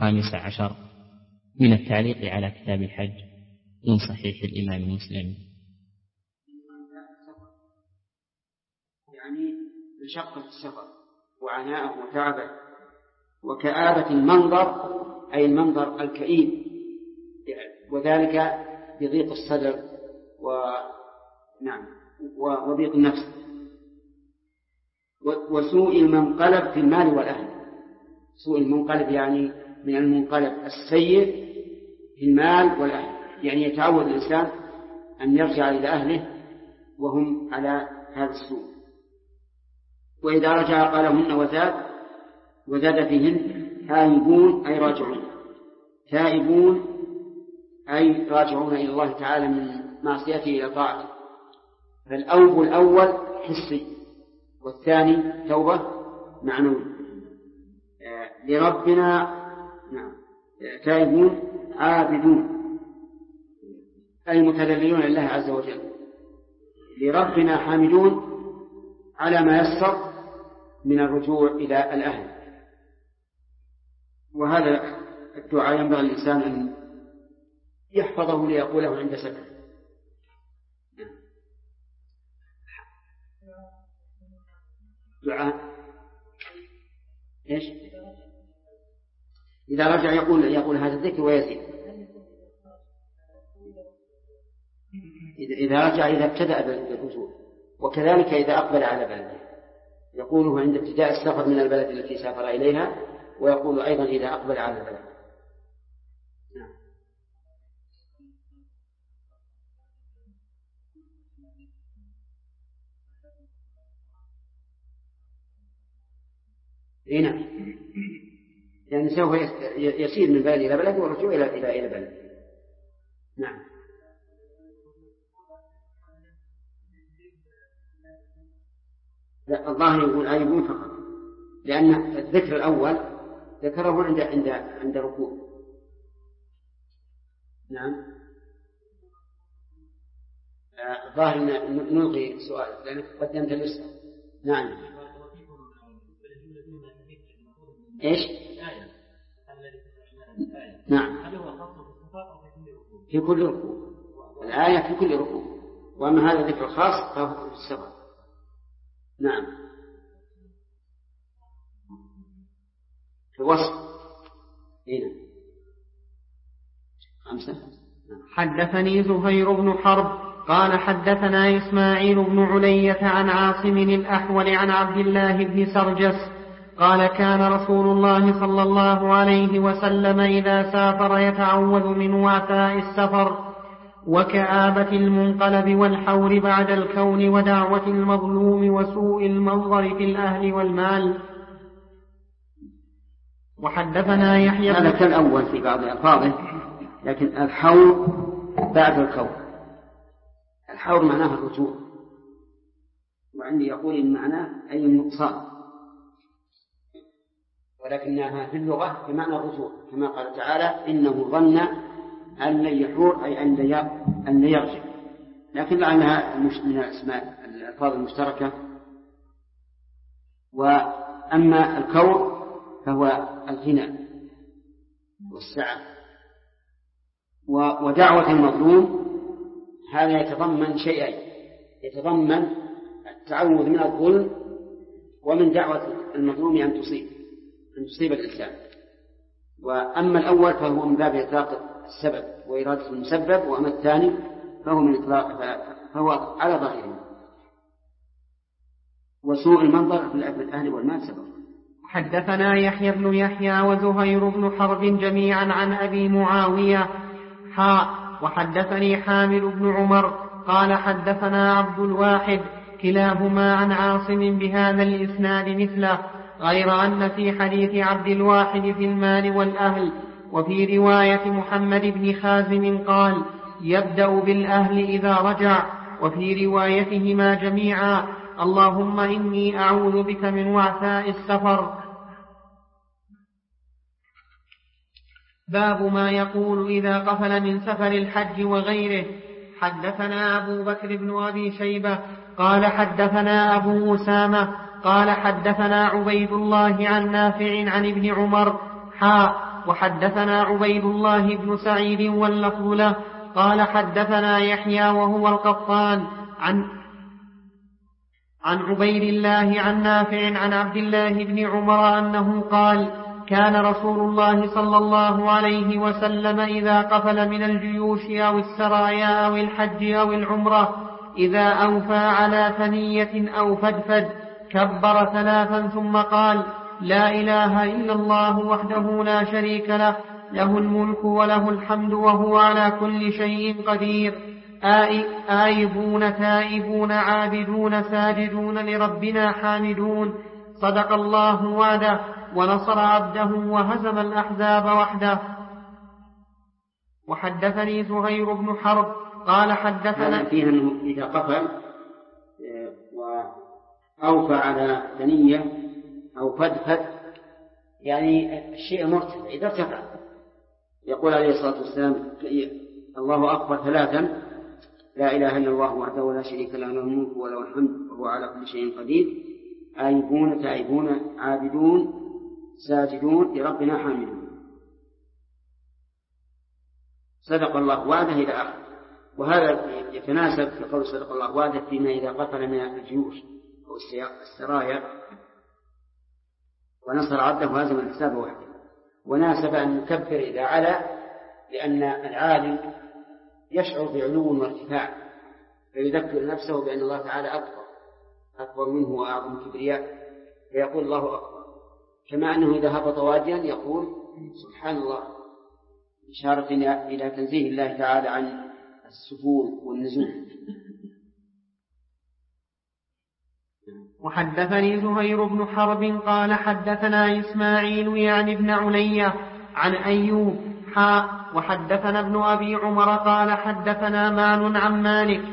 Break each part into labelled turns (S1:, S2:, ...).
S1: 15 من التعليق على كتاب الحج من صحيح الإمام مسلم.
S2: يعني مشقة السفر وعناءه وتعبه وكآبة المنظر، أي المنظر الكئيب، وذلك بضيق الصدر وضيق النفس، وسوء المنقلب في المال والأهل. سوء المنقلب يعني من المنقلب السيء في المال والأهل، يعني يتعود الإنسان أن يرجع إلى أهله وهم على هذا السوء. وإذا رجع قالهن وزاد فيهن تائبون أي راجعون. تائبون أي راجعون إلى الله تعالى من معصيته إلى طاعته. فالأوب الأول حسي والثاني توبة معنوي. لربنا تائبون عابدون أي متذللون لله عز وجل. لربنا حامدون على ما يسر من الرجوع إلى الأهل. وهذا الدعاء ينبغي الإنسان أن يحفظه ليقوله عند سفر. دعاء إيش؟ إذا رجع يقول هذا الذكر ويزيد. إذا رجع إذا ابتدأ بالرجوع، وكذلك إذا أقبل على بلده يقوله عند ابتداء السفر من البلد التي سافر إليها، ويقول أيضا إذا أقبل على البلد. هنا يعني سوف يسير من بلد إلى بلد والرجوع إلى بلد. نعم. لا، الله يقول آيبون فقط، لأن الذكر الأول ذكره عند ركوع. نعم. الظاهر نلغي سؤال لأنك قدمت الأسئلة. نعم. إيش؟ نعم. في كل ركوع. الآية في كل ركوع، وأما هذا ذكر خاص فهو في السفر. نعم. في الوصف هنا 5.
S3: حدثني زهير بن حرب قال حدثنا إسماعيل بن علية عن عاصم الأحول عن عبد الله بن سرجس قال كان رسول الله صلى الله عليه وسلم إذا سافر يتعوذ من وعثاء السفر وكآبة المنقلب والحور بعد الكون ودعوة المظلوم وسوء المنظر في الأهل والمال. وحدثنا يحيى
S2: هذا كالأول في بعض ألفاظه، لكن الحور بعد الكون. الحور معناه الرجوع، وعندي يقول إن معناه أي النقصان، ولكنها في اللغة بمعنى الرجوع، كما قال تعالى إنه ظن أن لن يحور أي أن يرجع، لكن لعلها من الأسماء الألفاظ المشتركة. وأما الكور فهو الغنى والسعة. ودعوة المظلوم هذا يتضمن شيئين، يتضمن التعوذ من الظلم ومن دعوة المظلوم أن تصيب الإنسان. وأما الأول فهو من باب إطلاق السبب وإرادة المسبب، وأما الثاني فهو على ظاهره. وسوء المنظر في الأهل والمال سبب.
S3: حدثنا يحيى بن يحيى وزهير بن حرب جميعا عن أبي معاوية وحدثني حامد بن عمر قال حدثنا عبد الواحد كلاهما عن عاصم بهذا الإسناد مثله، غير أن في حديث عبد الواحد في المال والأهل، وفي رواية محمد بن خازم قال يبدأ بالأهل إذا رجع، وفي روايتهما جميعا اللهم إني أعوذ بك من وعثاء السفر. باب ما يقول إذا قفل من سفر الحج وغيره. حدثنا أبو بكر بن أبي شيبة قال حدثنا أبو أسامة قال حدثنا عبيد الله عن نافع عن ابن عمر وحدثنا عبيد الله بن سعيد واللفظ له قال حدثنا يحيى وهو القطان عن عبيد الله عن نافع عن عبد الله بن عمر أنه قال كان رسول الله صلى الله عليه وسلم إذا قفل من الجيوش أو السرايا أو الحج أو العمرة إذا أوفى على ثنية أو فدفد كبر 3 ثم قال لا إله إلا الله وحده لا شريك له له الملك وله الحمد وهو على كل شيء قدير آيبون تائبون عابدون ساجدون لربنا حامدون صدق الله وعده ونصر عبده وهزم الأحزاب وحده. وحدثني زهير بن حرب قال حدثنا
S2: فيه أنه إذا قفل وأوفى على ثنية أو فدفد يعني الشيء مرتفع إذا ارتفع يقول عليه الصلاة والسلام الله أكبر 3 لا إله إلا الله وحده لا شريك له له الملك وله الحمد وهو على كل شيء قدير آيبون تائبون عابدون ساجدون لربنا حامدون صدق الله وعده إلى آخر. وهذا يتناسب في قول صدق الله وعده فيما إذا قتل من الجيوش أو السرايا ونصر عبده وهزم الحساب وحده. وناسب أن نكبر إذا علا لأن العالم يشعر بعلو وارتفاع فيذكر نفسه بأن الله تعالى أكبر منه وأعظم كبرياء فيقول الله أكبر كما أنه إذا هبط واديا يقول سبحان الله إشارة إلى تنزيه الله تعالى عن السفول والنزول.
S3: وحدثني زهير بن حرب قال حدثنا إسماعيل يعني ابن علية عن أيوب وحدثنا ابن أبي عمر قال حدثنا مان عن مالك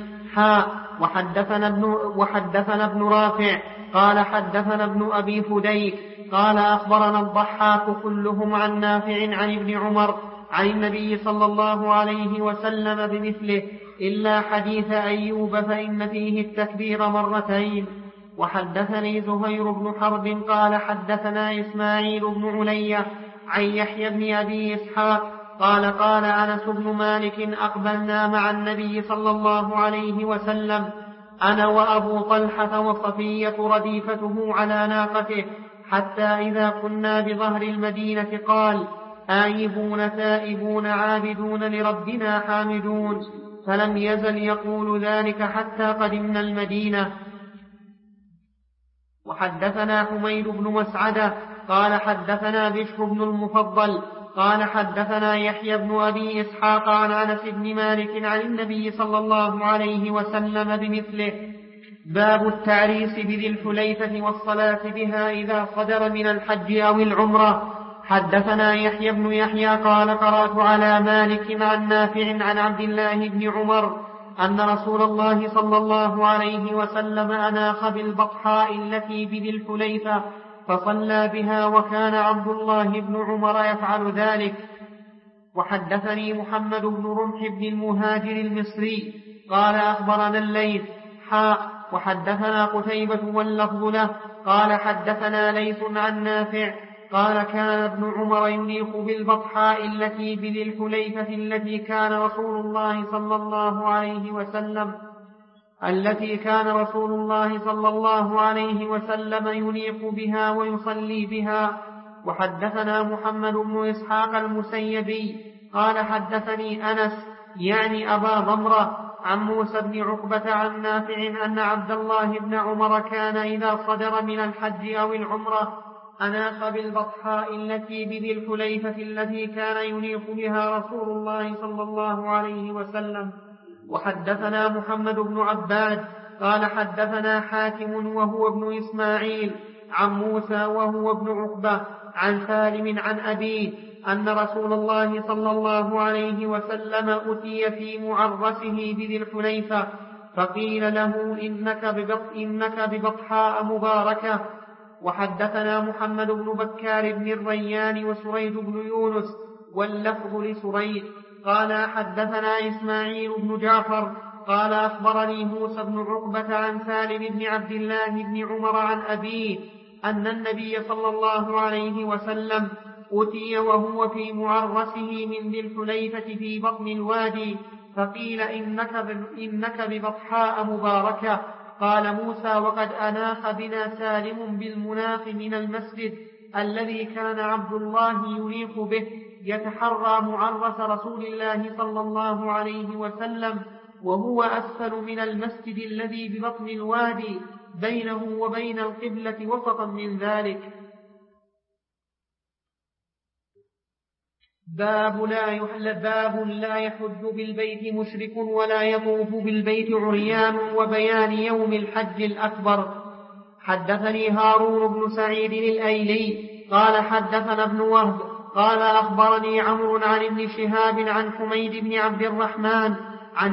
S3: وحدثنا ابن رافع قال حدثنا ابن أبي فديك قال أخبرنا الضحاك كلهم عن نافع عن ابن عمر عن النبي صلى الله عليه وسلم بمثله إلا حديث أيوب فإن فيه التكبير 2. وحدثني زهير بن حرب قال حدثنا إسماعيل بن علية عن يحيى بن أبي إسحاق قال أنس بن مالك أقبلنا مع النبي صلى الله عليه وسلم أنا وأبو طلحة وصفية رديفته على ناقته حتى إذا كنا بظهر المدينة قال آيبون تائبون عابدون لربنا حامدون فلم يزل يقول ذلك حتى قدمنا المدينة. وحدثنا حميد بن مسعدة قال حدثنا بشر بن المفضل قال حدثنا يحيى بن أبي إسحاق عن أنس بن مالك عن النبي صلى الله عليه وسلم بمثله. باب التعريس بذي الحليفة والصلاة بها إذا صدر من الحج أو العمرة. حدثنا يحيى بن يحيى قال قرأت على مالك عن نافع عن عبد الله بن عمر أن رسول الله صلى الله عليه وسلم أناخ بالبطحاء التي بذي الحليفة فصلى بها وكان عبد الله بن عمر يفعل ذلك. وحدثني محمد بن رمح بن المهاجر المصري قال أخبرنا الليث وحدثنا قتيبة واللفظ له قال حدثنا ليث عن نافع قال كان ابن عمر ينيخ بالبطحاء التي بذي الحليفة التي كان رسول الله صلى الله عليه وسلم ينيخ بها ويصلي بها. وحدثنا محمد بن إسحاق المسيبي قال حدثني أنس يعني أبا ضمرة عن موسى بن عقبة عن نافع أن عبد الله بن عمر كان إذا صدر من الحج أو العمرة أناخ بالبطحاء التي بذي الحليفة التي كان ينيخ بها رسول الله صلى الله عليه وسلم. وحدثنا محمد بن عباد قال حدثنا حاتم وهو ابن إسماعيل عن موسى وهو ابن عقبة عن سالم عن أبيه أن رسول الله صلى الله عليه وسلم أتي في معرسه بذي الحليفة فقيل له إنك ببطحاء مباركة. وحدثنا محمد بن بكار بن الريان وسريد بن يونس واللفظ لسريد قال حدثنا إسماعيل بن جعفر قال أخبرني موسى بن عقبة عن سالم بن عبد الله بن عمر عن أبيه أن النبي صلى الله عليه وسلم أتي وهو في معرسه من ذي الحليفة في بطن الوادي، فقيل إنك ببطحاء مباركة. قال موسى: وقد أناخ بنا سالم بالمناخ من المسجد الذي كان عبد الله ينيخ به يتحرى معرس رسول الله صلى الله عليه وسلم، وهو أسفل من المسجد الذي ببطن الوادي بينه وبين القبلة وسطا من ذلك. باب لا يحج بالبيت مشرك ولا يطوف بالبيت عريان، وبيان يوم الحج الأكبر. حدثني هارون بن سعيد الأيلي قال حدثنا ابن وهب قال أخبرني عمرو عن ابن شهاب عن حميد بن عبد الرحمن عن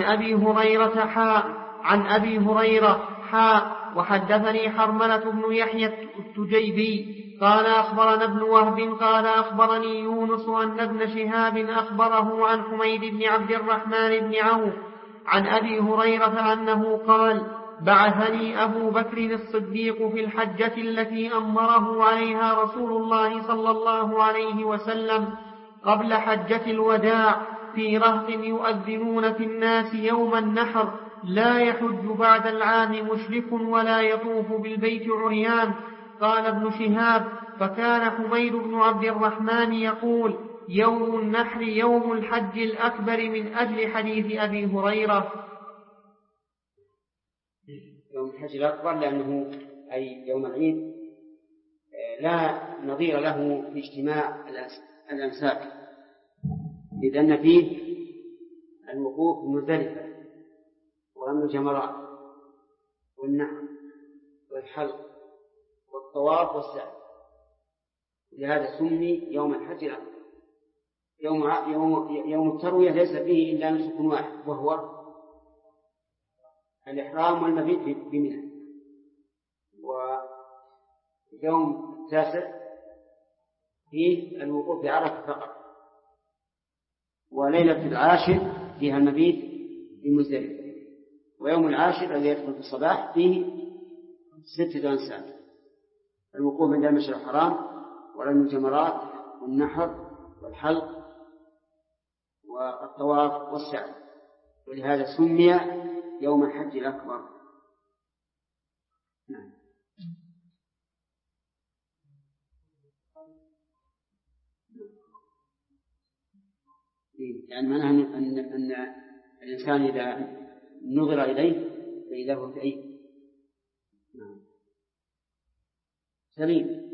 S3: أبي هريرة وحدثني حرملة بن يحيى التجيبي قال أخبرنا ابن وهب قال أخبرني يونس أن ابن شهاب أخبره عن حميد بن عبد الرحمن بن عوف عن أبي هريرة أنه قال: بعثني أبو بكر الصديق في الحجة التي أمره عليها رسول الله صلى الله عليه وسلم قبل حجة الوداع في رهط يؤذنون في الناس يوم النحر: لا يحج بعد العام مشرك ولا يطوف بالبيت عريان. قال ابن شهاب: فكان حميد بن عبد الرحمن يقول: يوم النحر يوم الحج الأكبر من أجل حديث أبي هريرة.
S2: يوم الحج الأكبر لأنه أي يوم العيد لا نظير له في اجتماع الأنساك، لأن فيه الوقوف بمزدلفة ورمي الجمرات والنحر والحلق والطواف والسعي، لهذا سمي يوم الحج الأكبر. يوم التروية ليس فيه إلا نسك واحد، وهو الإحرام والمبيت بمنى. ويوم التاسع فيه الوقوف بعرفة فقط، وليلة العاشر فيها المبيت بمزدلفة، ويوم العاشر الذي يدخل في الصباح فيه 6 أنساك: الوقوف عند المشعر الحرام ورمي الجمرات والنحر والحلق والطواف والسعي، ولهذا سمي يوم الحج الأكبر. نعم. يعني معناه أن الإنسان إذا نظر إليه فإذا هو في أي سليم.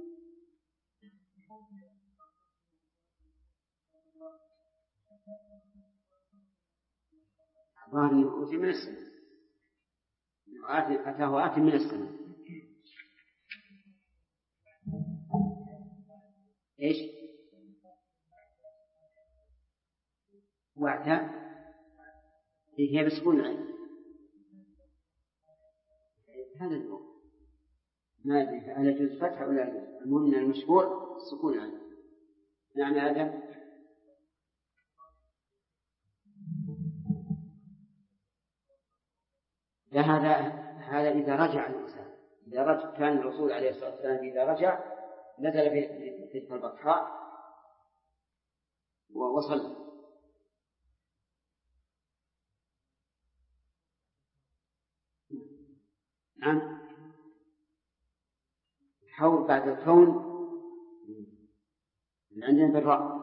S2: ظاهر أنه أوتي من السنة، أتاه آت من السنة. إيش؟ واعتى هي بسكون العين. هذا الأمر ما أدري هل يجوز فتح ولا لا. المهم المشهور سكون العين. يعني هذا هذا إذا رجع الإنسان، كان الرسول عليه الصلاة والسلام إذا رجع نزل في البطحاء ووصل. نعم. حول بعد الكون عندنا بالراء.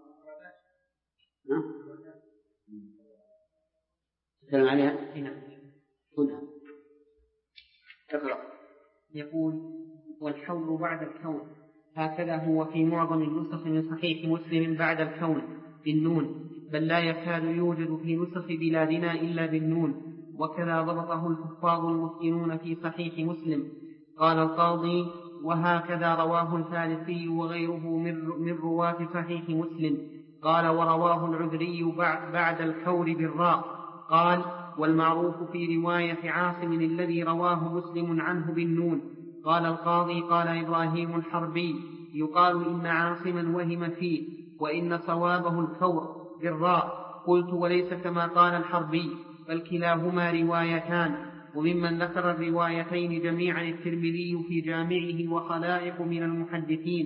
S2: تكلم عليها هنا. كلها تقرأ.
S3: يقول: والحول بعد الكون، هكذا هو في معظم النسخ من صحيح مسلم بعد الكون بالنون، بل لا يكاد يوجد في نسخ بلادنا إلا بالنون، وكذا ضبطه الحفاظ المتقنون في صحيح مسلم. قال القاضي: وهكذا رواه الفارسي وغيره من رواة صحيح مسلم. قال: ورواه العذري بعد الكور بالراء. قال: والمعروف في رواية عاصم الذي رواه مسلم عنه بالنون. قال القاضي: قال إبراهيم الحربي: يقال إن عاصما وهم فيه، وإن صوابه الكور بالراء. قلت: وليس كما قال الحربي، بل كلاهما روايتان. وممن ذكر الروايتين جميعا الترمذي في جامعه وخلائق من المحدثين.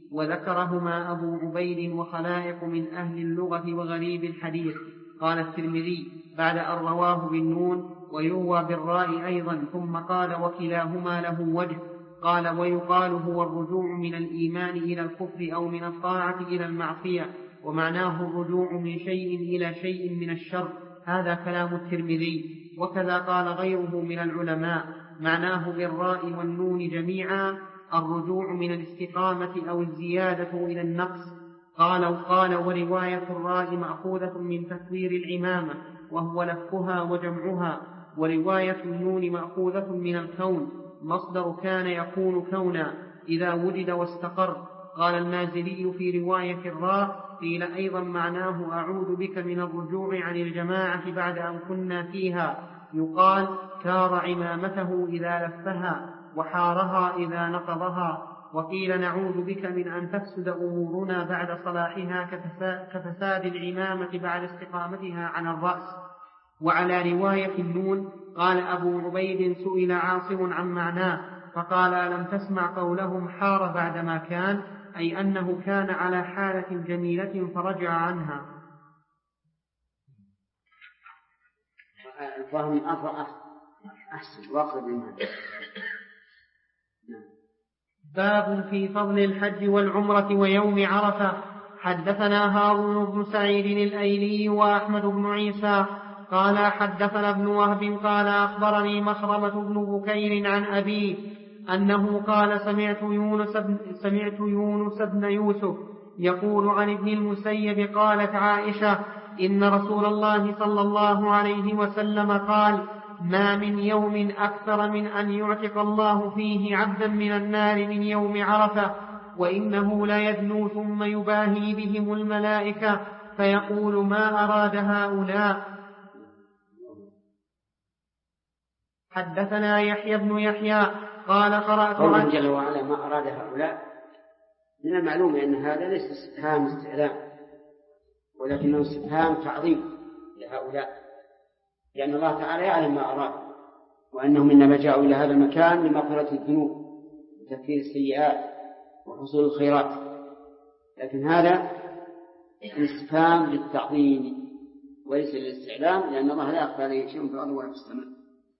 S3: وذكرهما أبو عبيد وخلائق من أهل اللغة وغريب الحديث. قال الترمذي بعد أن رواه بالنون ويروى بالراء أيضا، ثم قال وكلاهما له وجه. قال ويقال هو الرجوع من الإيمان إلى الكفر أو من الطاعة إلى المعصية، ومعناه الرجوع من شيء إلى شيء من الشر. هذا كلام الترمذي. وكذا قال غيره من العلماء، معناه بالراء والنون جميعا الرجوع من الاستقامة أو الزيادة إلى النقص. قال ورواية الراء مأخوذة من تكوير العمامة وهو لفها وجمعها، ورواية النون مأخوذة من الكون، مصدر كان يكون كونا إذا وجد واستقر. قال المازري في رواية الراء قيل أيضا معناه أعوذ بك من الرجوع عن الجماعة بعد أن كنا فيها، يقال كار عمامته إذا لفها وحارها إذا نقضها. وقيل نعوذ بك من أن تفسد أمورنا بعد صلاحها كفساد العمامة بعد استقامتها عن الرأس. وعلى رواية النون قال أبو عبيد سئل عاصم عن معناه فقال ألم تسمع قولهم حار بعدما كان، أي أنه كان على حالة جميلة فرجع عنها.
S2: الفهم أحسن وأقرب منها.
S3: باب في فضل الحج والعمرة ويوم عرفة. حدثنا هارون بن سعيد الأيلي وأحمد بن عيسى قال حدثنا ابن وهب قال أخبرني مخرمة بن بكير عن أبيه أنه قال سمعت يونس بن يوسف يقول عن ابن المسيب قالت عائشة إن رسول الله صلى الله عليه وسلم قال ما من يوم أكثر من أن يعتق الله فيه عبدا من النار من يوم عرفة، وإنه لا يدنو ثم يباهي بهم الملائكة فيقول ما أراد هؤلاء. حدثنا يحيى بن يحيى قال قرأت
S2: قوله جل وعلا ما أراد هؤلاء، من المعلوم أن هذا ليس استفهام استعلام، ولكنه استفهام تعظيم لهؤلاء، لأن الله تعالى يعلم ما أراد، وأنهم إنما جاءوا إلى هذا المكان لمغفرة الذنوب وتكفير السيئات وحصول الخيرات، لكن هذا الاستفهام للتعظيم وليس للاستعلام، لأن الله لا يخفى عليه شيء في الأرض ولا في السماء.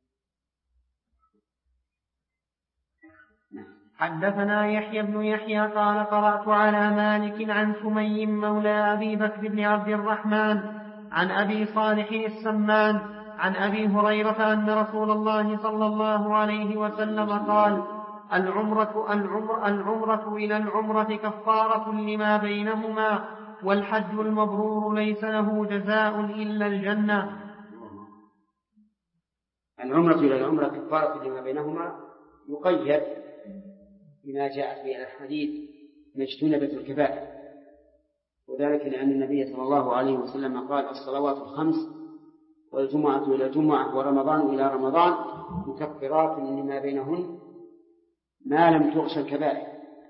S3: حدثنا يحيى بن يحيى قال قرأت على مالك عن سمي مولى أبي بكر بن عبد الرحمن عن أبي صالح السمان عن أبي هريرة أن رسول الله صلى الله عليه وسلم قال العمرة إلى العمرة كفارة لما بينهما، والحج المبرور ليس له جزاء إلا الجنة.
S2: العمرة إلى العمرة كفارة لما بينهما يقيد بما جاء في الحديث ما اجتنبت الكبائر، وذلك لأن النبي صلى الله عليه وسلم قال الصلوات الخمس والجمعة إلى الجمعة ورمضان إلى رمضان مكفرات لما بينهن ما لم تغش الكبائر.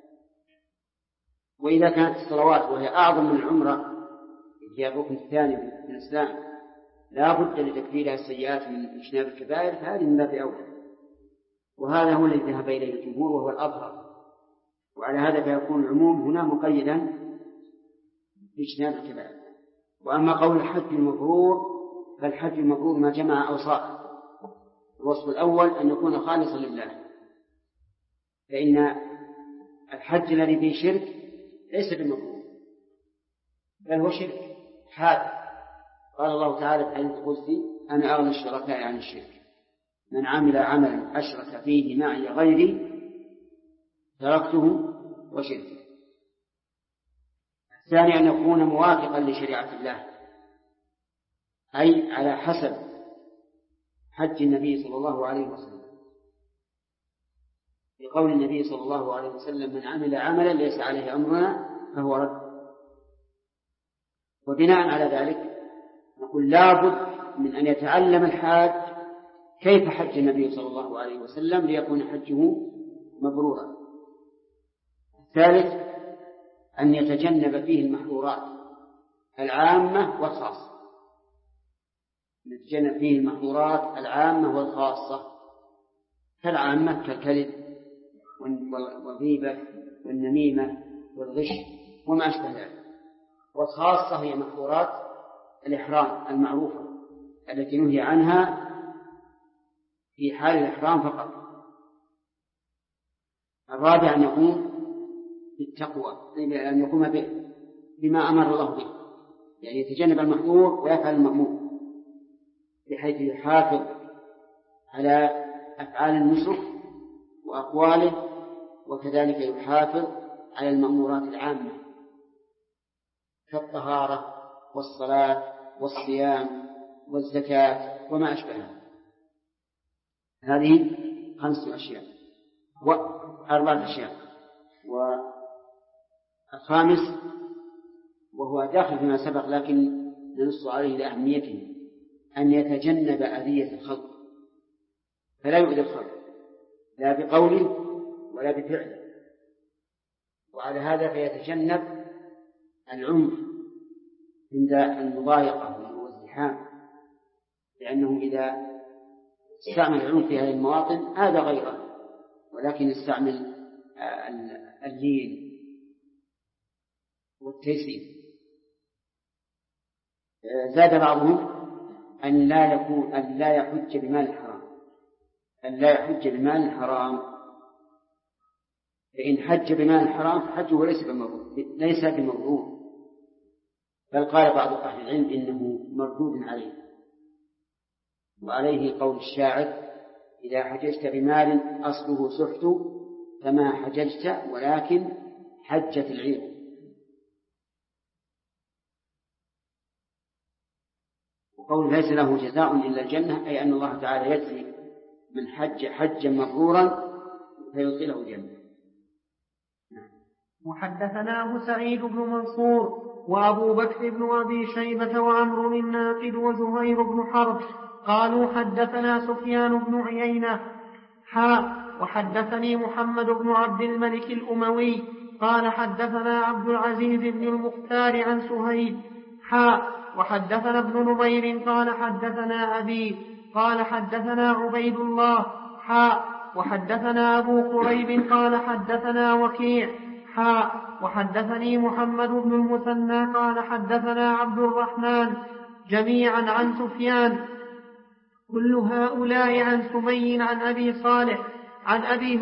S2: وإذا كانت الصلوات وهي أعظم من العمرة هي الركن الثاني من الإسلام لا بد لتكفيرها السيئات من اجتناب الكبائر، فهذه من باب أولى، وهذا هو الذي ذهب إليه الجمهور وهو الأظهر. وعلى هذا فيكون العموم هنا مقيدا باجتناب الكبائر. وأما قول الحج المبرور فالحج المبرور ما جمع أوصاف. الوصف الأول أن يكون خالصا لله، فإن الحج الذي فيه شرك ليس بمبرور بل هو شرك حادث. قال الله تعالى في الحديث القدسي أنا أغنى الشركاء عن الشرك، من عمل عملا أشرك فيه معي غيري تركته وشركه. الثاني أن يكون موافقا لشريعة الله، أي على حسب حج النبي صلى الله عليه وسلم، بقول النبي صلى الله عليه وسلم من عمل عملا ليس عليه أمرنا فهو رد. وبناء على ذلك نقول لابد من أن يتعلم الحاج كيف حج النبي صلى الله عليه وسلم ليكون حجه مبرورا. الثالث أن يتجنب فيه المحظورات العامة والخاصة، يتجنب فيه المحظورات العامة والخاصة، كالعامة كالكذب والغيبة والنميمة والغش وما أشبه ذلك. والخاصة هي محظورات الإحرام المعروفة التي نهي عنها في حال الإحرام فقط. الرابع أن يقوم بالتقوى، أن يقوم بما أمر الله به، يعني يتجنب المحظور ويفعل المأمور، بحيث يحافظ على أفعال النسك وأقواله، وكذلك يحافظ على المأمورات العامة كالطهارة والصلاة والصيام والزكاة وما أشبهها. هذه 5 أشياء و4 أشياء. والخامس وهو داخل فيما سبق لكن ننص عليه لأهميته، أن يتجنب أذية الخلق، فلا يؤذي الخلق لا بقوله ولا بفعله. وعلى هذا فيتجنب العنف عند المضايقة والازدحام، لأنه إذا استعمل العنف في هذه المواطن هذا غيره، ولكن استعمل اللين والتيسير. زاد بعضهم أن لا يحج بمال الحرام، أن لا يحج بمال الحرام، فإن حج بمال الحرام فحجه ليس بمبرور، بل قال بعض أهل العلم إنه مردود عليه. وعليه قول الشاعر: إذا حججت بمال أصله سحت فما حججت ولكن حجت العير. وقول ليس له جزاء إلا الجنة، أي أن الله تعالى يجزي من حج حجا مبرورا فيدخله الجنة.
S3: وحدثناه سعيد بن منصور وأبو بكر بن أبي شيبة وعمرو الناقد وزهير بن حرب قالوا حدثنا سفيان بن عيينة وحدثني محمد بن عبد الملك الأموي قال حدثنا عبد العزيز بن المختار عن سهيل وحدثنا ابن نمير قال حدثنا أبي قال حدثنا عبيد الله وحدثنا أبو قريب قال حدثنا وكيع وحدثني محمد بن المثنى قال حدثنا عبد الرحمن جميعا عن سفيان كل هؤلاء عن سمي عن أبي صالح عن أبي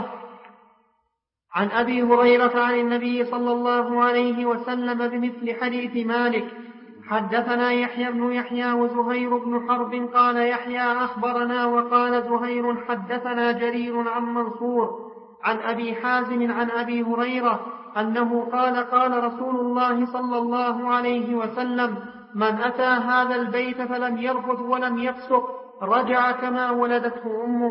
S3: هريرة عن النبي صلى الله عليه وسلم بمثل حديث مالك. حدثنا يحيى بن يحيى وزهير بن حرب قال يحيى أخبرنا وقال زهير حدثنا جرير عن منصور عن أبي حازم عن أبي هريرة أنه قال قال رسول الله صلى الله عليه وسلم من أتى هذا البيت فلم يرفث ولم يفسق رجع كما ولدته أمه.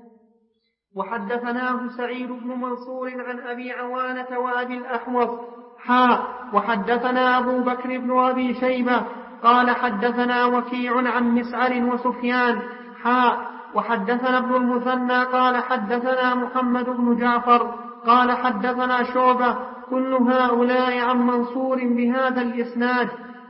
S3: وحدثناه سعيد بن منصور عن أبي عوانة وأبي الأحوص وحدثنا أبو بكر بن أبي شيبة قال حدثنا وكيع عن مسعر وسفيان وحدثنا ابن المثنى قال حدثنا محمد بن جعفر قال حدثنا شعبة كل هؤلاء عن منصور بهذا الإسناد.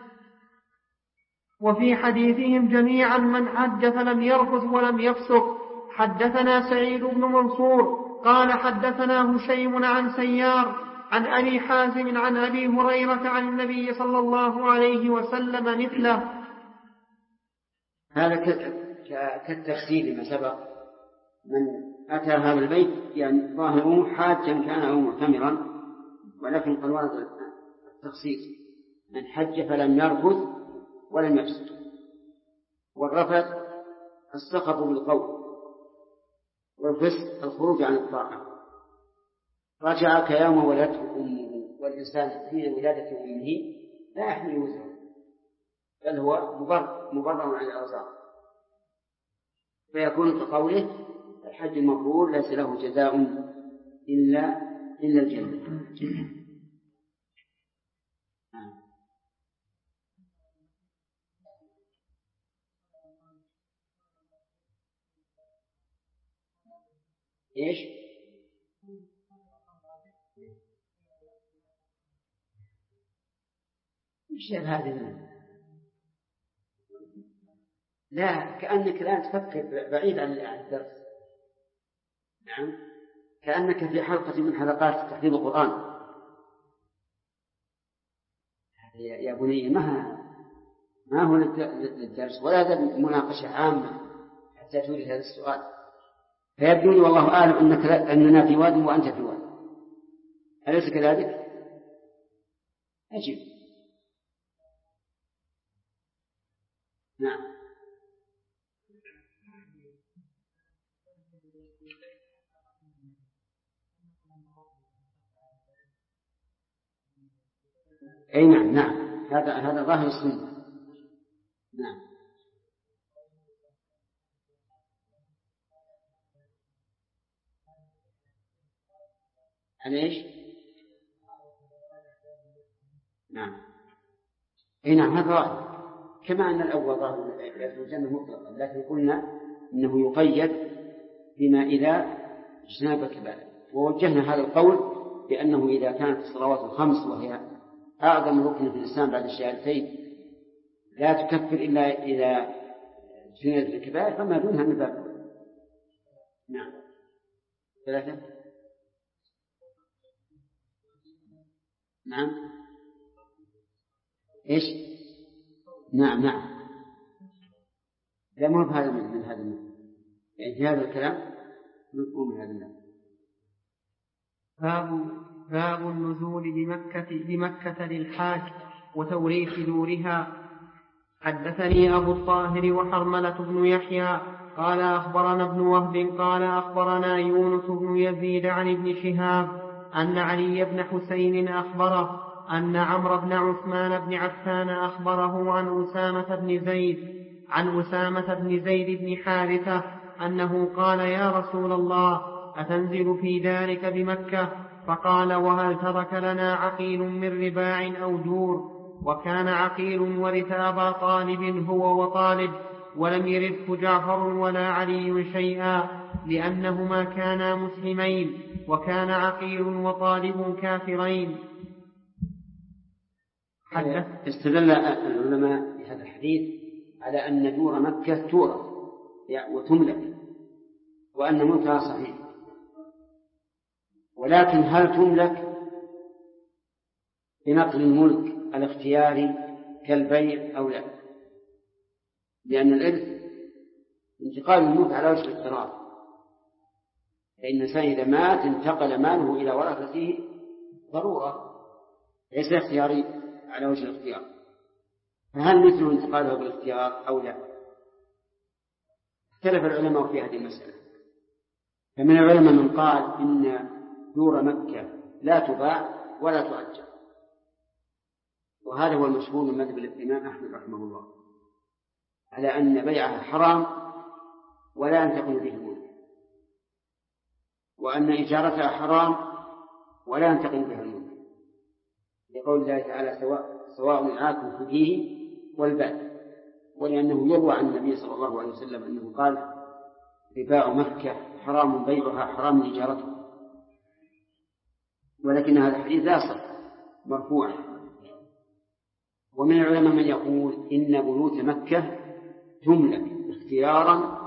S3: وفي حديثهم جميعا من حج فلم يرفث ولم يفسق. حدثنا سعيد بن منصور قال حدثنا هشيم عن سيار عن أبي حازم عن أبي هريرة عن النبي صلى الله عليه وسلم مثله.
S2: هذا كالتفسير لما سبق. من أتى هذا البيت يعني ظاهره حاجا كان أو معتمرا، ولكن قد ورد التخصيص من حج فلم يرفث ولم يفسق. والرفث السخط بالقول، والفسق الخروج عن الطاعة. رجع كيوم ولدته أمه، والإنسان حين ولادة أمه لا يحمل وزره بل هو مبرر عن الأوزار، فيكون كقوله الحج المبرور ليس له جزاء إلا الجنة. إيش؟ إيش هذه؟ لا، كأنك الآن تفكر بعيد عن الدرس. نعم، كأنك في حلقة من حلقات تحفيظ القرآن يا بني ما هو للدرس ولا هذا مناقشة عامة حتى تورد هذا السؤال. فيبدو لي والله أعلم أننا في واد وأنت في واد، أليس كذلك؟ أجب. نعم. أي نعم هذا ظاهر السنة. نعم. على إيش؟ نعم. أي نعم هذا ظاهر، كما أن الأول ظاهر يدخل الجنة مطلقا، لكن قلنا إنه يقيد بما إذا اجتنب الكبائر، ووجهنا هذا القول بأنه إذا كانت الصلوات الخمس وهي أعظم ركن في الإسلام بعد الشهادتين لا تكفر إلا إذا اجتنبت الكبائر، فما دونها من باب. نعم. ثلاثة. نعم. إيش؟ نعم لا مو بهذا من هذا النوع، يعني في هذا الكلام نقوم من هذا النوع.
S3: باب النزول بمكة للحاج وتوريث دورها. حدثني أبو الطاهر وحرملة بن يحيى قال أخبرنا ابن وهب قال أخبرنا يونس بن يزيد عن ابن شهاب أن علي بن حسين أخبره أن عمرو بن عثمان بن عفان أخبره عن أسامة بن زيد بن حارثة أنه قال يا رسول الله أتنزل في دارك بمكة؟ فقال وهل ترك لنا عقيل من رباع أو دور؟ وكان عقيل ورث أبا طالب هو وطالب، ولم يرثه جعفر ولا علي شيئا لأنهما كانا مسلمين، وكان عقيل وطالب كافرين.
S2: استدل العلماء بهذا الحديث على أن دور مكة تورث وتملك، وأن ملكها صحيح، ولكن هل تملك بنقل الملك الاختياري كالبيع أو لا؟ لأن الإرث انتقال الملك على وجه الاضطرار، فإن الإنسان إذا مات انتقل ماله إلى ورثته ضرورة، ليس اختياري على وجه الاختيار، فهل مثل انتقاله بالاختيار أو لا؟ اختلف العلماء في هذه المسألة. فمن العلماء من قال إن دور مكة لا تباع ولا تؤجر، وهذا هو المشهور من مذهب الإمام أحمد رحمه الله، على أن بيعها حرام ولا ينتقل به الملك، وأن إجارتها حرام ولا ينتقل بها الملك، لقول الله تعالى سواء العاكف فيه والباد، ولأنه يروى عن النبي صلى الله عليه وسلم أنه قال رباع مكة حرام بيعها حرام إجارتها، ولكن هذا الحديث لا صح مرفوعا. ومن العلماء من يقول إن بيوت مكة تملك اختيارا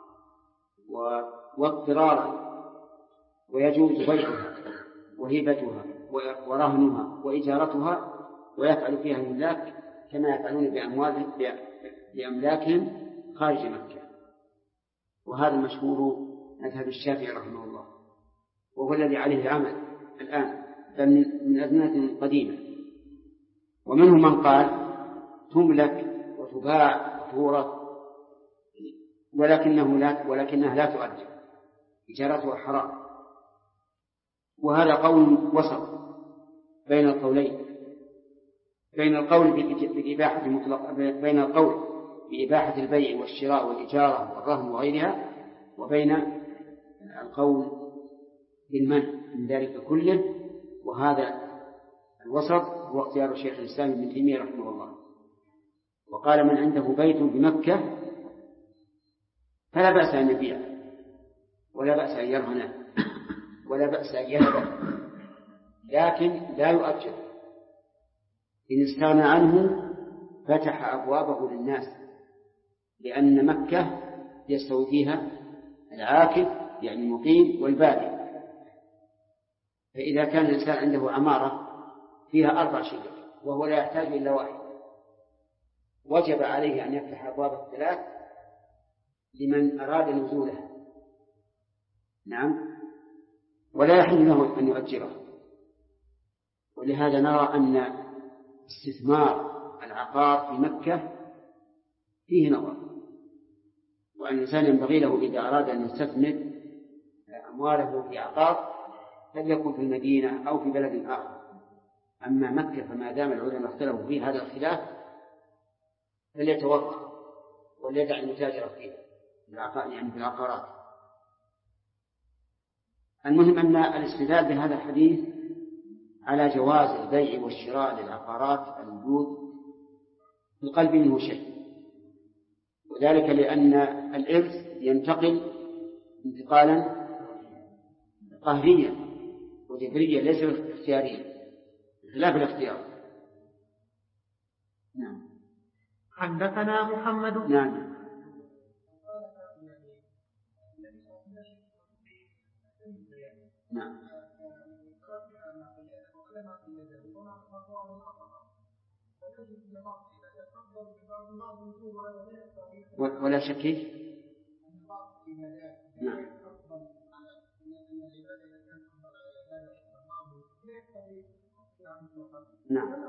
S2: واضطرارا، ويجوز بيعها وهبتها ورهنها وإجارتها، ويفعل فيها الملاك كما يفعلون بأملاكهم خارج مكة. وهذا المشهور مذهب الشافعي رحمه الله، وهو الذي عليه العمل الآن بل من أزمنة قديمة. ومنهم من قال تملك وتباع وتورث ولكنها لا تؤجر، إجارتها حرام. وهذا قول وسط بين القولين، بين القول بالإباحة المطلقة، بين القول بإباحة البيع والشراء والإجارة والرهن وغيرها، وبين القول بالمنع من ذلك كله. وهذا الوسط هو اختيار الشيخ الإسلام ابن تيمية رحمه الله، وقال من عنده بيت بمكة فلا بأس أن يبيع ولا بأس أن يرهن ولا بأس أن يهبه، لكن لا يؤجر. إن استغنى عنه فتح أبوابه للناس، لأن مكة يستوي فيها العاكف يعني المقيم والبادئ. فإذا كان الإنسان عنده عمارة فيها 4 شقق وهو لا يحتاج إلا واحد، وجب عليه أن يفتح أبواب الثلاث لمن أراد نزوله. نعم، ولا يحل له أن يؤجره. ولهذا نرى أن استثمار العقار في مكة فيه نظر، وأن الإنسان ينبغي له إذا أراد أن يستثمر أمواله في عقار فليكن في المدينة أو في بلد آخر. أما مكة فما دام العلماء اختلفوا فيه هذا الخلاف فليتوقف وليدع المتاجر فيه يعني في العقارات. المهم أن الاستدلال بهذا الحديث على جواز البيع والشراء للعقارات الوجود في القلب منه شيء، وذلك لأن الإرث ينتقل انتقالا قهريا وجبريا ليس اختياريا خلاف الاختيار. نعم.
S3: حدثنا محمد.
S2: نعم. نعم. ولا شك. نعم. نعم.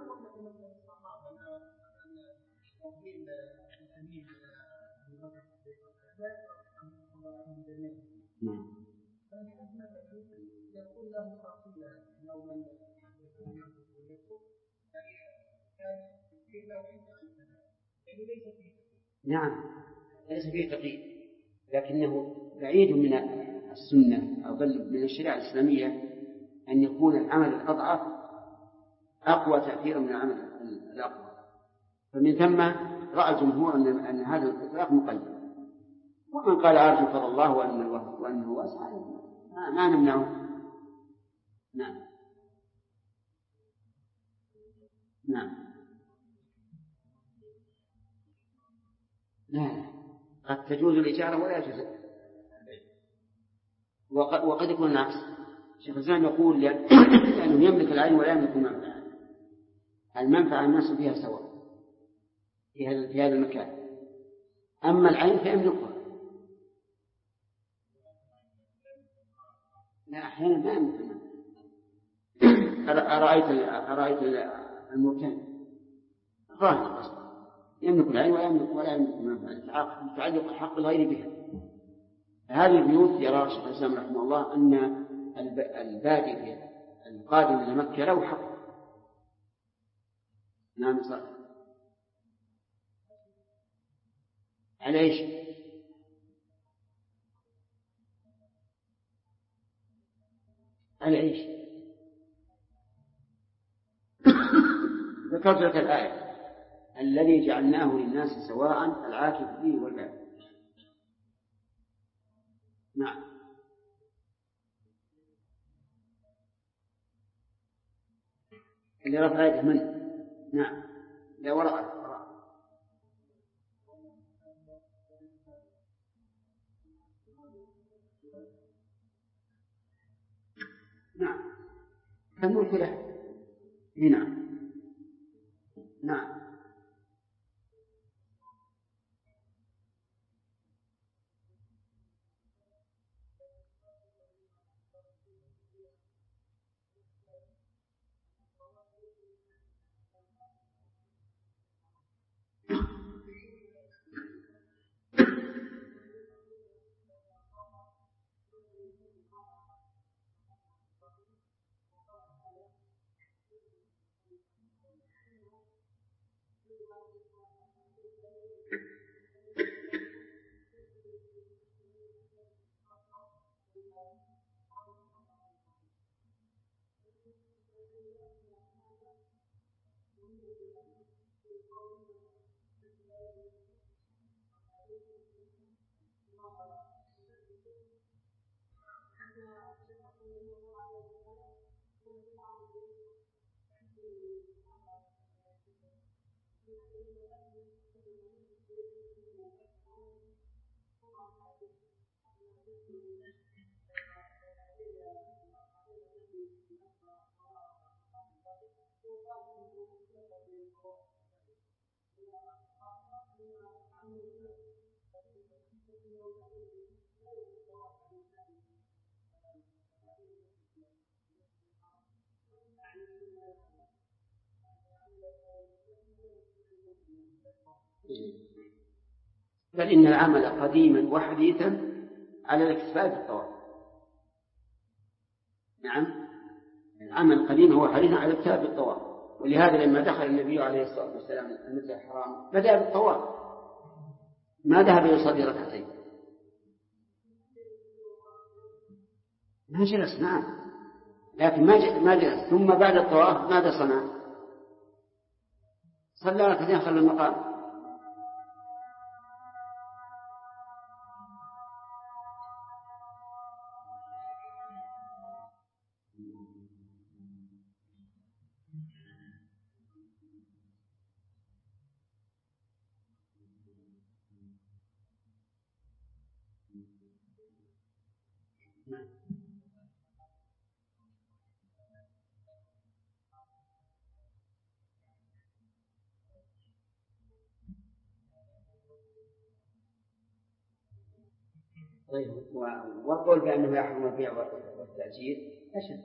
S2: نعم، ليس فيه تقييد، لكنه بعيد من السنة أو بل من الشريعة الإسلامية أن يكون العمل الأضعف أقوى تأثيرا من العمل الأقوى. فمن ثم رأى الجمهور أن هذا الإطلاق مقيد، ومن قال أرجو فضل الله وأنه واسع ما نمنعه. نعم. نعم. لا، قد تجوز الإجارة ولا يجوز، وقد يكون العكس. شيخ الإسلام يقول لأنه يملك العين ولا يملك المنفعة. المنفعة الناس فيها سواء في هذا المكان، أما العين فيملكها. لا، أحيانا ما يملك. أرأيت المكان راهن يملك العين ولا يملك المنفعة، متعلق حق الغير بها. هذه البيوت يرى شيخ الإسلام رحمه الله أن البادئ القادم إلى مكة له حق. نعم صح. على إيش؟ على إيش؟ ذكرت لك الآية الذي جعلناه للناس سواء العاكف فيه والباد. نعم. اللي رفع يده من؟ نعم. لا وراء. نعم. الملك له. نعم. نعم. بل إن العمل قديما وحديثا على الاكتفاء بالطواف. نعم، العمل القديم هو حديثا على الاكتفاء بالطواف. ولهذا لما دخل النبي عليه الصلاة والسلام المسجد الحرام بدأ بالطواف، ما ذهب يصلي ركعتين، ما جلس. نعم، لكن ما جلس. ثم بعد الطواف ماذا صنع؟ صلى ركعتين خلف المقام. طيب، والقول بأنه يحرم البيع والتأجير أشد.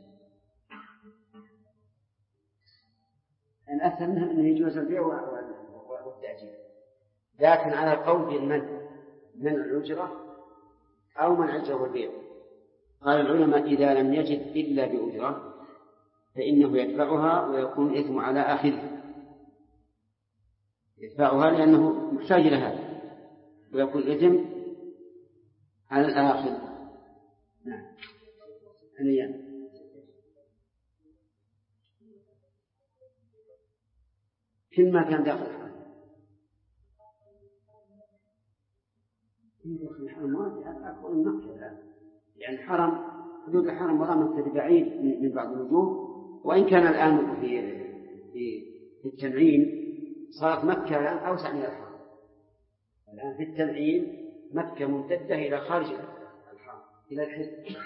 S2: الأسهل منه أنه يجوز البيع والتأجير، لكن على القول بالمنع، منع الأجرة أو منع الأجرة والبيع. قال العلماء إذا لم يجد إلا بأجرة فإنه يدفعها ويكون إثم على آخره، يدفعها لأنه محتاج لها ويكون إثم على الآخر. نعم. كل ما كان داخل الحرم أكبر من مكة الآن، يعني الحرم، حدود الحرم وراء مكة بعيد من بعض الوجوه، وإن كان الآن في التنعيم صارت مكة الآن أوسع من الحرم. الآن في التنعيم مكة ممتدة إلى خارج الحرم إلى الحج.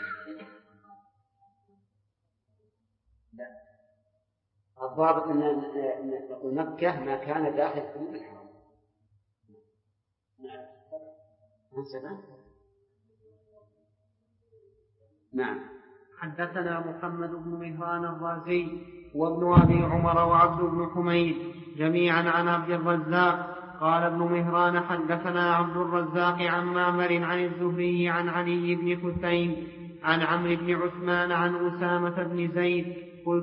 S2: لا، الضابط أن نقول مكة ما كان داخل حدود الحرم. نعم.
S3: حدثنا محمد بن مهران الرازي وابن أبي عمر وعبد بن حميد جميعا عن عبد الرزاق قال ابن مهران حدثنا عبد الرزاق عن معمر عن الزهري عن علي بن حسين عن عمرو بن عثمان عن أسامة بن زيد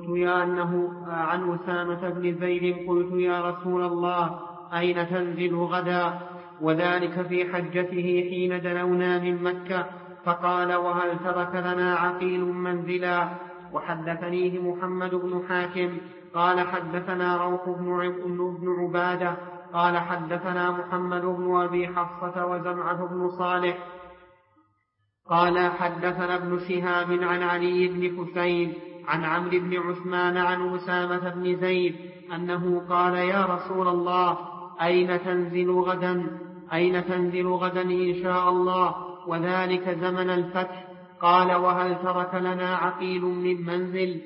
S3: قلت يا رسول الله أين تنزل غدا؟ وذلك في حجته حين دنونا من مكة، فقال وهل ترك لنا عقيل منزلا؟ وحدثنيه محمد بن حاتم قال حدثنا روح بن عبادة قال حدثنا محمد بن أبي حفصة وزمعة بن صالح قال حدثنا ابن شهاب عن علي بن حسين عن عمرو بن عثمان عن أسامة بن زيد أنه قال يا رسول الله أين تنزل غدا إن شاء الله؟ وذلك زمن الفتح. قال وهل ترك لنا عقيل من منزل؟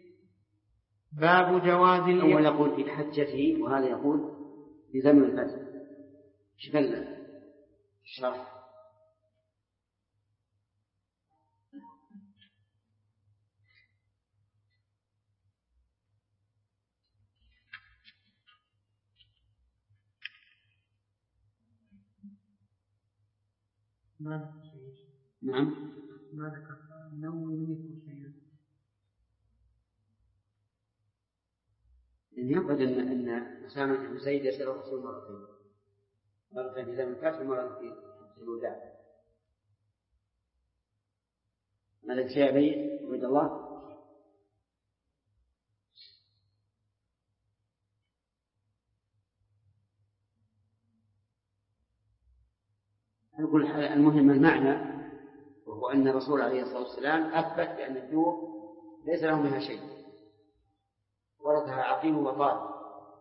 S3: باب جواز
S2: أول يقول في حجته وهذا يقول في زمن الفتح. شكل الشرح. نعم.
S3: ما ذكر نوم يذكر شيئا.
S2: إن يقصد أن أسامة بن زيد يسأل الرسول مرتين في زمن الفتح ومرة في الوداع. ماذا شيء أبي عبد الله؟ نقول المهم المعنى، وهو أن الرسول عليه الصلاة والسلام أثبت بأن الدور ليس له منها شيء، ورثها عقيل وطالب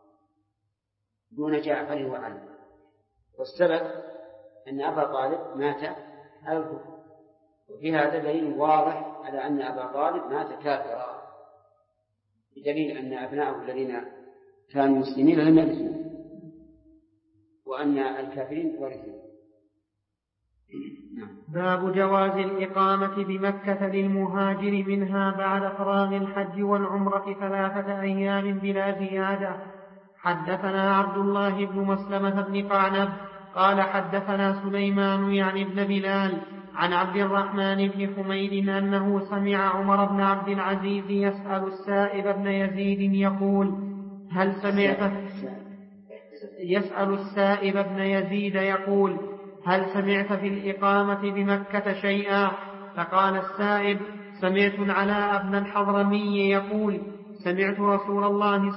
S2: دون جعفر وعلي. والسبب أن أبا طالب مات على الكفر، وفي هذا دليل واضح على أن أبا طالب مات كافرا، بدليل أن أبناءه الذين كانوا مسلمين لم يرثوا، وأن الكافرين ورثوا.
S3: باب جواز الإقامة بمكة للمهاجر منها بعد فراغ الحج والعمرة 3 أيام بلا زيادة. حدثنا عبد الله بن مسلمة بن قعنب قال حدثنا سليمان يعني بن بلال عن عبد الرحمن بن حميد أنه سمع عمر بن عبد العزيز يسأل السائب بن يزيد يقول هل سمعت في الإقامة بمكة شيئا؟ فقال السائب: سمعت العلاء بن الحضرمي يقول: سمعت رسول الله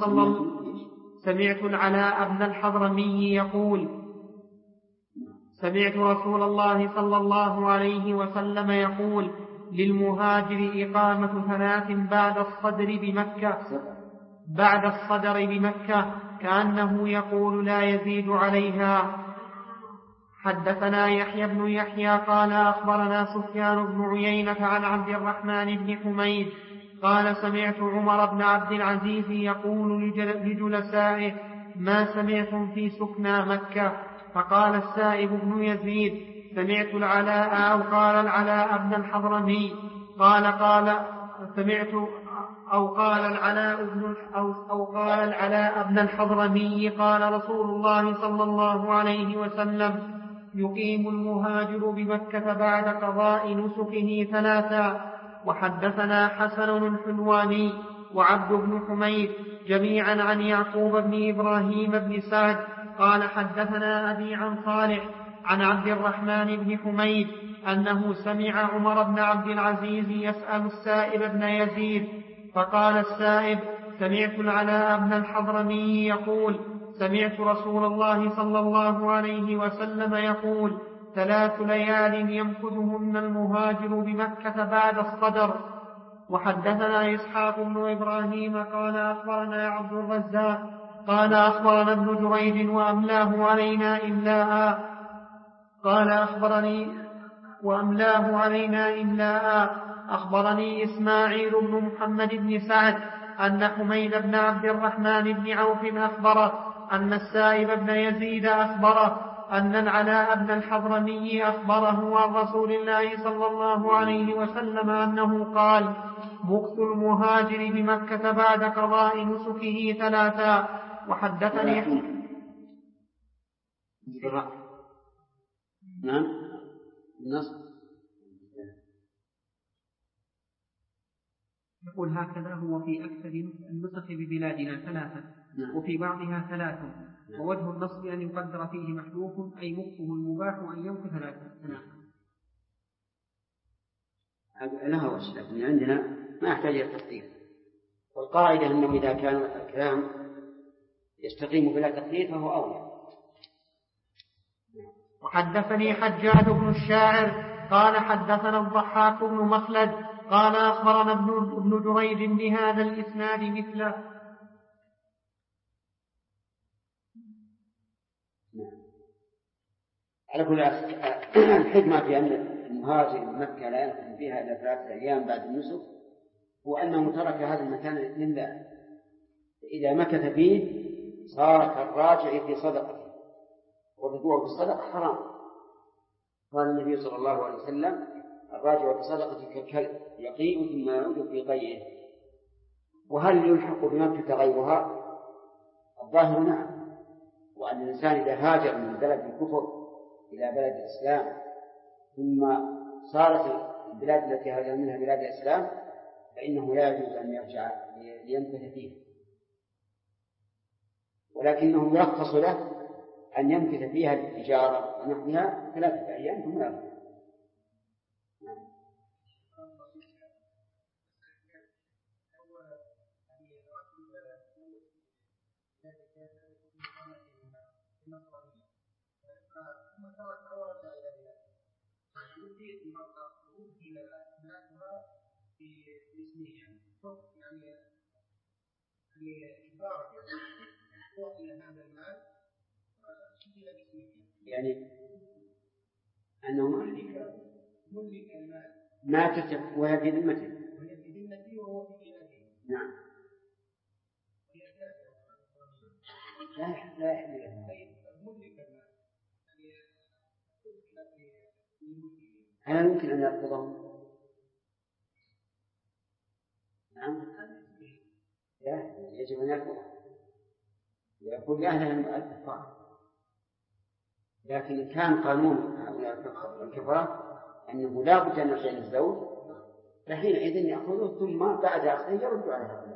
S3: صلى الله عليه وسلم يقول: للمهاجر إقامة 3 بعد الصدر بمكة كأنه يقول لا يزيد عليها. حدثنا يحيى بن يحيى قال أخبرنا سفيان بن عيينة عن عبد الرحمن بن حميد قال: سمعت عمر بن عبد العزيز يقول لجلسائه: ما سمعتم في سكنى مكة؟ فقال السائب بن يزيد: سمعت العلاء أو قال العلاء بن الحضرمي قال العلاء بن الحضرمي قال رسول الله صلى الله عليه وسلم: يقيم المهاجر بمكة بعد قضاء نسكه 3. وحدثنا حسن الحلواني وعبد بن حميد جميعا عن يعقوب بن إبراهيم بن سعد قال حدثنا أبي عن صالح عن عبد الرحمن بن حميد أنه سمع عمر بن عبد العزيز يسأل السائب بن يزيد فقال السائب: سمعت العلاء بن الحضرمي يقول: سمعت رسول الله صلى الله عليه وسلم يقول: 3 ليال يمكثهن المهاجر بمكة بعد الصدر. وحدثنا إسحاق بن إبراهيم قال أخبرنا عبد الرزاق قال أخبرنا ابن جريج وأملاه علينا إملاء. أخبرني إسماعيل بن محمد بن سعد أن حميد بن عبد الرحمن بن عوف أخبره أن السائب بن يزيد أخبره أن العلاء بن الحضرمي أخبره عن رسول الله صلى الله عليه وسلم أنه قال: مكث المهاجر بمكة بعد قضاء نسكه 3. وحدثني
S2: نعم النص
S3: يقول: هكذا هو في أكثر النسخ ببلادنا 3 وفي بعضها 3 ووجه النصب أن يقدر فيه محذوف أي مكثه المباح أن يمكث 3.
S2: لها وجه لكن عندنا ما يحتاج إلى التقدير. والقاعدة أنه إذا كان الكلام يستقيم بلا تقدير فهو أولى.
S3: وحدثني حجاج بن الشاعر قال حدثنا الضحاك بن مخلد قال أخبرنا ابن جريج بهذا الإسناد مثله.
S2: على كل الحكمة في أن المهاجر من مكة لا ينقل فيها إلا 3 أيام بعد النسك هو أنه ترك هذا المكان لله، إذا مكث فيه صار كالراجع في صدقته، والرجوع بالصدقة حرام. قال النبي صلى الله عليه وسلم: الراجع بصدقته كالكلب يقيء ثم يعود في قيئه. وهل يلحق بمكة غيرها؟ الظاهر نعم، وأن الإنسان إذا هاجر من بلد الكفر إلى بلد الإسلام ثم صارت البلاد التي هاجر منها بلاد الإسلام فإنه لا يجوز أن يرجع ليمكث فيه، ولكنه يرخص له أن يمكث فيها بالتجارة ونحوها 3 أيام ثم يرجع. يعني أنه ما تتف وهي في ذمته. نعم لا يحمل هل يمكن أن يرفضهم؟ نعم، لا، يجب أن يرفضهم ويقول لأهلهم الكفار. لكن كان قانون هؤلاء الكفار أنه لا بد أن يرجع الزوج، فحينئذ يأخذه ثم بعد أخذه يرد عليه.